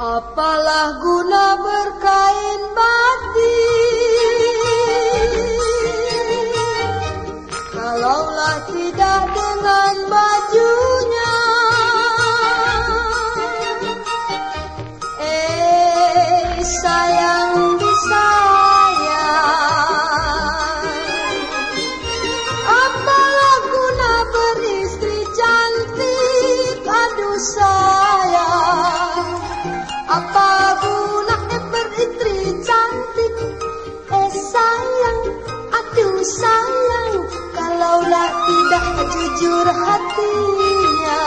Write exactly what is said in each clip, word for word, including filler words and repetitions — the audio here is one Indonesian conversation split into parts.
Apalah guna berkain batik kalaulah tidak dengan bajunya. Eh sayang disayang, apalah guna beristri cantik. Aduh sayang, apa guna eh beristri cantik. Eh sayang, aduh sayang, kalaulah tidak jujur hatinya.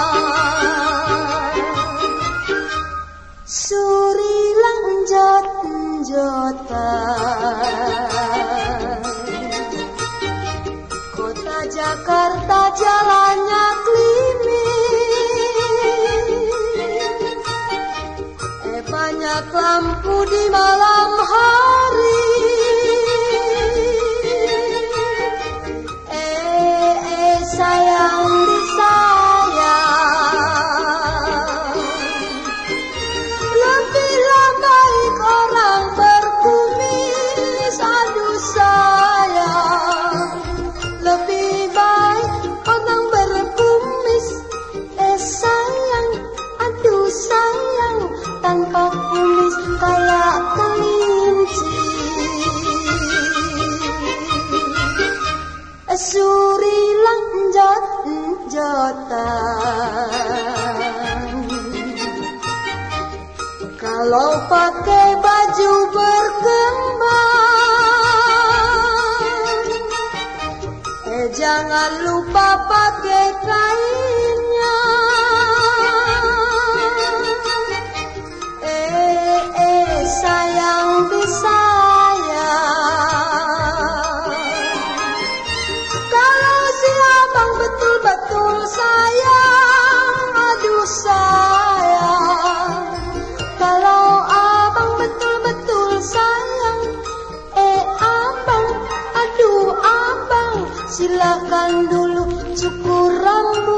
Surilang jot-jotan, kota Jakarta jalannya klimis. Eh banyak lampu di malam hari. Eh eh sayang disayang, lebihlah baik orang berkumis. Aduh sayang, lebih baik orang berkumis. Eh sayang, aduh sayang, tanpa kumis kayak kelinci. Surilang jot-jotan, kalau pakai baju berkembang, eh jangan lupa pakai kainnya. Eh eh sayang disayang, kalau si abang betul-betul sayang. Aduh sayang, kalau abang betul-betul sayang. Eh abang, aduh abang, silakan dulu cukur rambut.